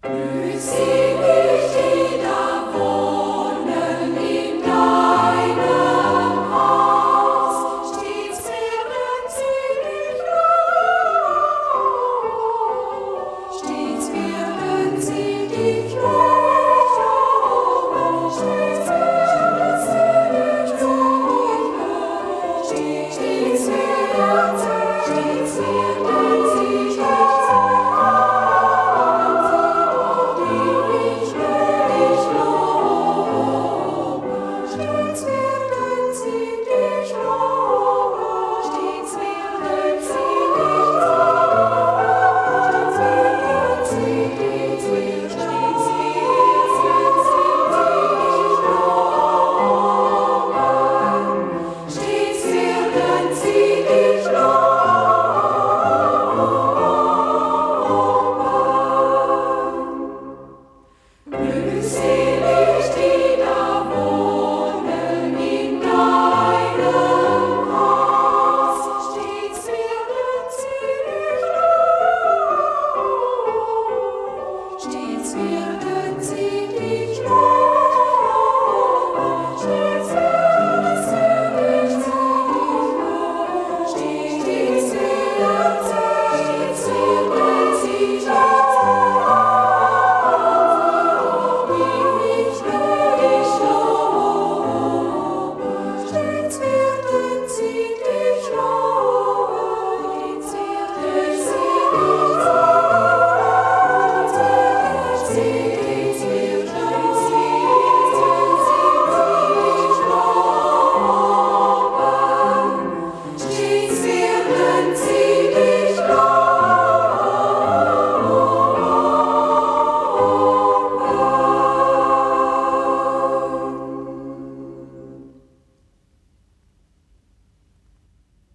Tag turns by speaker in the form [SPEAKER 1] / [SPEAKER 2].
[SPEAKER 1] Glückselig die da wohnen in deinem Haus, stets werden sie dich loben, stets werden sie dich loben, stets werden sie dich loben, stets werden sie dich Glückselig die da wohnen in deinem Haus, stets werden sie dich loben, stets werden